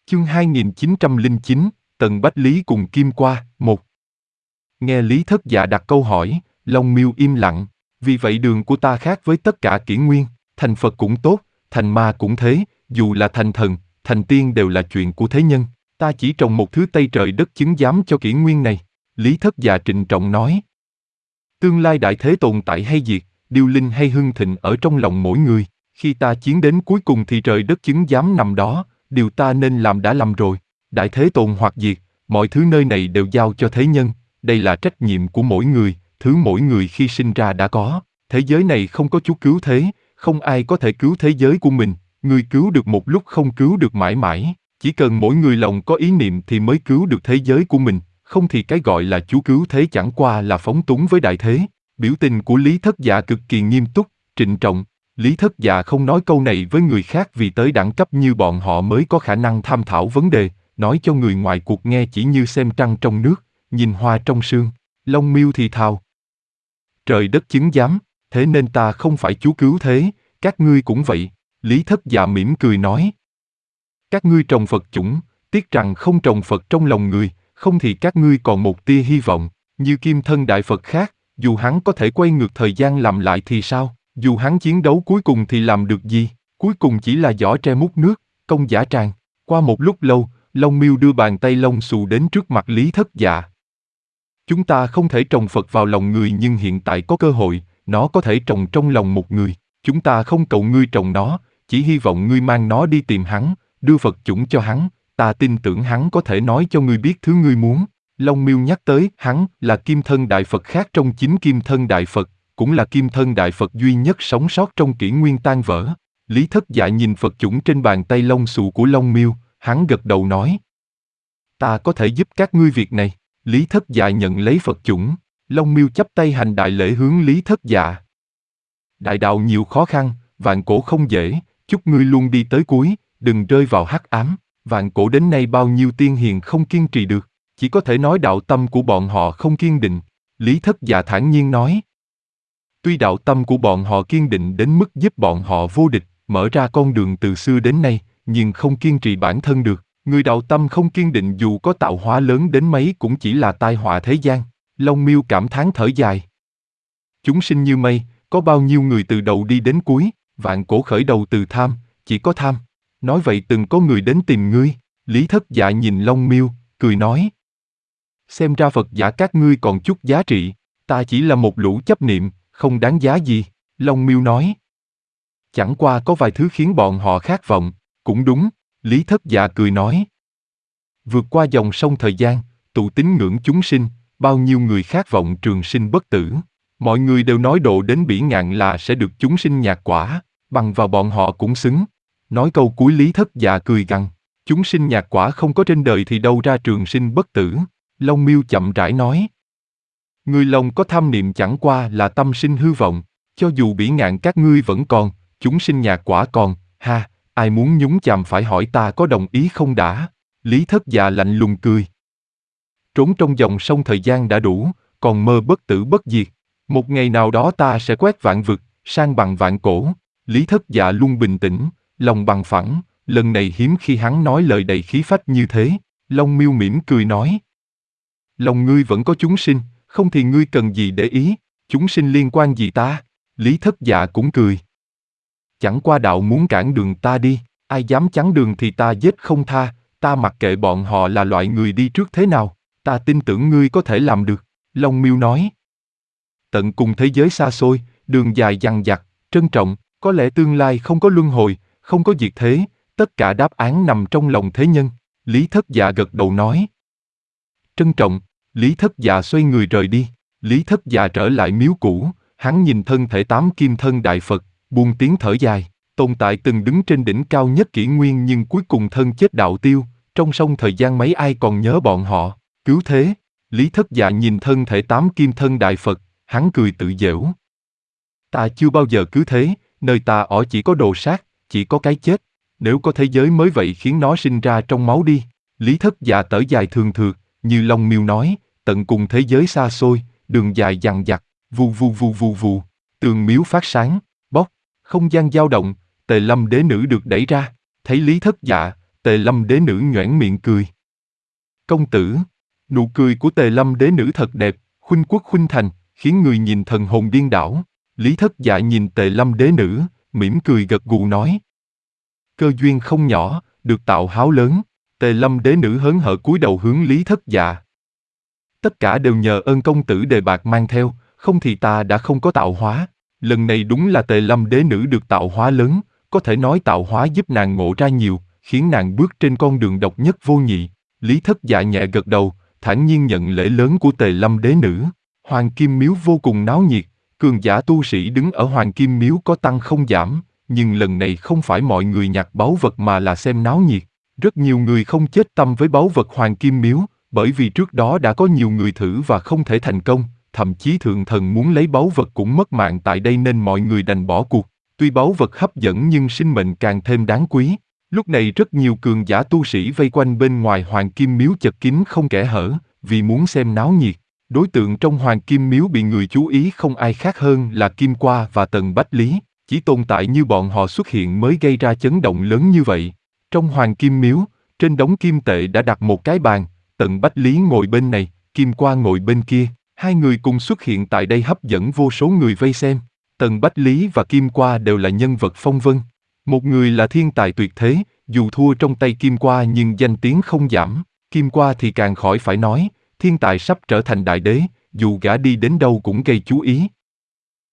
Chương 2909, Tần Bách Lý cùng Kim Qua, 1. Nghe Lý Thất Dạ đặt câu hỏi, Long Miêu im lặng, vì vậy đường của ta khác với tất cả kỷ nguyên, thành Phật cũng tốt, thành ma cũng thế, dù là thành thần, thành tiên đều là chuyện của thế nhân, ta chỉ trồng một thứ Tây trời đất chứng giám cho kỷ nguyên này. Lý Thất Dạ trịnh trọng nói. Tương lai đại thế tồn tại hay diệt, điêu linh hay hưng thịnh ở trong lòng mỗi người, khi ta chiến đến cuối cùng thì trời đất chứng giám nằm đó, điều ta nên làm đã làm rồi, đại thế tồn hoặc diệt, mọi thứ nơi này đều giao cho thế nhân, đây là trách nhiệm của mỗi người, thứ mỗi người khi sinh ra đã có, thế giới này không có Chúa cứu thế, không ai có thể cứu thế giới của mình, người cứu được một lúc không cứu được mãi mãi, chỉ cần mỗi người lòng có ý niệm thì mới cứu được thế giới của mình, không thì cái gọi là Chúa cứu thế chẳng qua là phóng túng với đại thế. Biểu tình của Lý Thất Dạ cực kỳ nghiêm túc, trịnh trọng. Lý Thất Dạ không nói câu này với người khác vì tới đẳng cấp như bọn họ mới có khả năng tham thảo vấn đề, nói cho người ngoài cuộc nghe chỉ như xem trăng trong nước, nhìn hoa trong sương. Long Miêu thì thào. Trời đất chứng giám, thế nên ta không phải Chúa cứu thế, các ngươi cũng vậy. Lý Thất Dạ mỉm cười nói. Các ngươi trồng Phật chủng, tiếc rằng không trồng Phật trong lòng người, không thì các ngươi còn một tia hy vọng, như Kim Thân Đại Phật khác, dù hắn có thể quay ngược thời gian làm lại thì sao, dù hắn chiến đấu cuối cùng thì làm được gì, cuối cùng chỉ là giỏ tre múc nước, công giả tràng. Qua một lúc lâu, Long Miêu đưa bàn tay lông xù đến trước mặt Lý Thất Dạ. Chúng ta không thể trồng Phật vào lòng người nhưng hiện tại có cơ hội, nó có thể trồng trong lòng một người, chúng ta không cầu ngươi trồng nó, chỉ hy vọng ngươi mang nó đi tìm hắn, đưa Phật chủng cho hắn, ta tin tưởng hắn có thể nói cho ngươi biết thứ ngươi muốn. Long Miêu nhắc tới hắn là Kim Thân Đại Phật khác trong chính Kim Thân Đại Phật, cũng là Kim Thân Đại Phật duy nhất sống sót trong kỷ nguyên tan vỡ. Lý Thất Dạ nhìn Phật chủng trên bàn tay lông xù của Long Miêu, hắn gật đầu nói. Ta có thể giúp các ngươi việc này. Lý Thất Dạ nhận lấy Phật chủng, Long Miêu chắp tay hành đại lễ hướng Lý Thất Dạ. Đại đạo nhiều khó khăn, vạn cổ không dễ, chúc ngươi luôn đi tới cuối, đừng rơi vào hắc ám. Vạn cổ đến nay bao nhiêu tiên hiền không kiên trì được, chỉ có thể nói đạo tâm của bọn họ không kiên định. Lý Thất Dạ thản nhiên nói. Tuy đạo tâm của bọn họ kiên định đến mức giúp bọn họ vô địch, mở ra con đường từ xưa đến nay, nhưng không kiên trì bản thân được. Người đạo tâm không kiên định dù có tạo hóa lớn đến mấy cũng chỉ là tai họa thế gian. Long Miêu cảm thán thở dài. Chúng sinh như mây, có bao nhiêu người từ đầu đi đến cuối, vạn cổ khởi đầu từ tham, chỉ có tham. Nói vậy từng có người đến tìm ngươi. Lý Thất Dạ nhìn Long Miêu, cười nói. Xem ra Phật giả các ngươi còn chút giá trị, ta chỉ là một lũ chấp niệm, không đáng giá gì. Long Miêu nói. Chẳng qua có vài thứ khiến bọn họ khát vọng, cũng đúng. Lý Thất Dạ cười nói. Vượt qua dòng sông thời gian, tụ tín ngưỡng chúng sinh, bao nhiêu người khát vọng trường sinh bất tử. Mọi người đều nói độ đến bỉ ngạn là sẽ được chúng sinh nhạc quả, bằng vào bọn họ cũng xứng. Nói câu cuối Lý Thất Dạ cười gằn, chúng sinh nhạc quả không có trên đời thì đâu ra trường sinh bất tử. Long Miêu chậm rãi nói. Người lòng có tham niệm chẳng qua là tâm sinh hư vọng, cho dù bỉ ngạn các ngươi vẫn còn, chúng sinh nhạc quả còn, ha, ai muốn nhúng chàm phải hỏi ta có đồng ý không đã. Lý Thất Dạ lạnh lùng cười. Trốn trong dòng sông thời gian đã đủ, còn mơ bất tử bất diệt. Một ngày nào đó ta sẽ quét vạn vực, sang bằng vạn cổ. Lý Thất Dạ luôn bình tĩnh, lòng bằng phẳng, lần này hiếm khi hắn nói lời đầy khí phách như thế. Long Miêu mỉm cười nói. Lòng ngươi vẫn có chúng sinh, không thì ngươi cần gì để ý, chúng sinh liên quan gì ta? Lý Thất Dạ cũng cười. Chẳng qua đạo muốn cản đường ta đi, ai dám chắn đường thì ta giết không tha, ta mặc kệ bọn họ là loại người đi trước thế nào, ta tin tưởng ngươi có thể làm được. Long Miêu nói. Tận cùng thế giới xa xôi, đường dài dằng dặc, trân trọng, có lẽ tương lai không có luân hồi, không có diệt thế, tất cả đáp án nằm trong lòng thế nhân. Lý Thất Dạ gật đầu nói. Trân trọng. Lý Thất Dạ xoay người rời đi. Lý Thất Dạ trở lại miếu cũ, hắn nhìn thân thể 8 Kim Thân Đại Phật, buông tiếng thở dài. Tồn tại từng đứng trên đỉnh cao nhất kỷ nguyên nhưng cuối cùng thân chết đạo tiêu, trong sông thời gian mấy ai còn nhớ bọn họ. Cứu thế. Lý Thất Dạ nhìn thân thể 8 Kim Thân Đại Phật, hắn cười tự giễu. Ta chưa bao giờ cứu thế, nơi ta ở chỉ có đồ sát, chỉ có cái chết. Nếu có thế giới mới vậy khiến nó sinh ra trong máu đi. Lý Thất Dạ thở dài thường thượt, như Long Miêu nói, tận cùng thế giới xa xôi, đường dài dằng dặc, vù vù vù vù vù, tường miếu phát sáng, bốc, không gian dao động, Tề Lâm đế nữ được đẩy ra, thấy Lý Thất Dạ, Tề Lâm đế nữ nhoẻn miệng cười. Công tử. Nụ cười của Tề Lâm đế nữ thật đẹp, khuynh quốc khuynh thành, khiến người nhìn thần hồn điên đảo. Lý Thất Dạ nhìn Tề Lâm đế nữ, mỉm cười gật gù nói. Cơ duyên không nhỏ, được tạo háo lớn. Tề Lâm đế nữ hớn hở cúi đầu hướng Lý Thất Dạ. Tất cả đều nhờ ơn công tử đề bạc mang theo, không thì ta đã không có tạo hóa. Lần này đúng là Tề Lâm đế nữ được tạo hóa lớn, có thể nói tạo hóa giúp nàng ngộ ra nhiều, khiến nàng bước trên con đường độc nhất vô nhị. Lý Thất Dạ nhẹ gật đầu, thản nhiên nhận lễ lớn của Tề Lâm đế nữ. Hoàng Kim Miếu vô cùng náo nhiệt, cường giả tu sĩ đứng ở Hoàng Kim Miếu có tăng không giảm, nhưng lần này không phải mọi người nhặt báu vật mà là xem náo nhiệt. Rất nhiều người không chết tâm với báu vật Hoàng Kim Miếu, bởi vì trước đó đã có nhiều người thử và không thể thành công, thậm chí thượng thần muốn lấy báu vật cũng mất mạng tại đây nên mọi người đành bỏ cuộc. Tuy báu vật hấp dẫn nhưng sinh mệnh càng thêm đáng quý. Lúc này rất nhiều cường giả tu sĩ vây quanh bên ngoài Hoàng Kim Miếu chật kín không kẽ hở, vì muốn xem náo nhiệt. Đối tượng trong Hoàng Kim Miếu bị người chú ý không ai khác hơn là Kim Qua và Tần Bách Lý, chỉ tồn tại như bọn họ xuất hiện mới gây ra chấn động lớn như vậy. Trong Hoàng Kim Miếu, trên đống kim tệ đã đặt một cái bàn, Tần Bách Lý ngồi bên này, Kim Qua ngồi bên kia, hai người cùng xuất hiện tại đây hấp dẫn vô số người vây xem. Tần Bách Lý và Kim Qua đều là nhân vật phong vân. Một người là thiên tài tuyệt thế, dù thua trong tay Kim Qua nhưng danh tiếng không giảm. Kim Qua thì càng khỏi phải nói, thiên tài sắp trở thành đại đế, dù gã đi đến đâu cũng gây chú ý.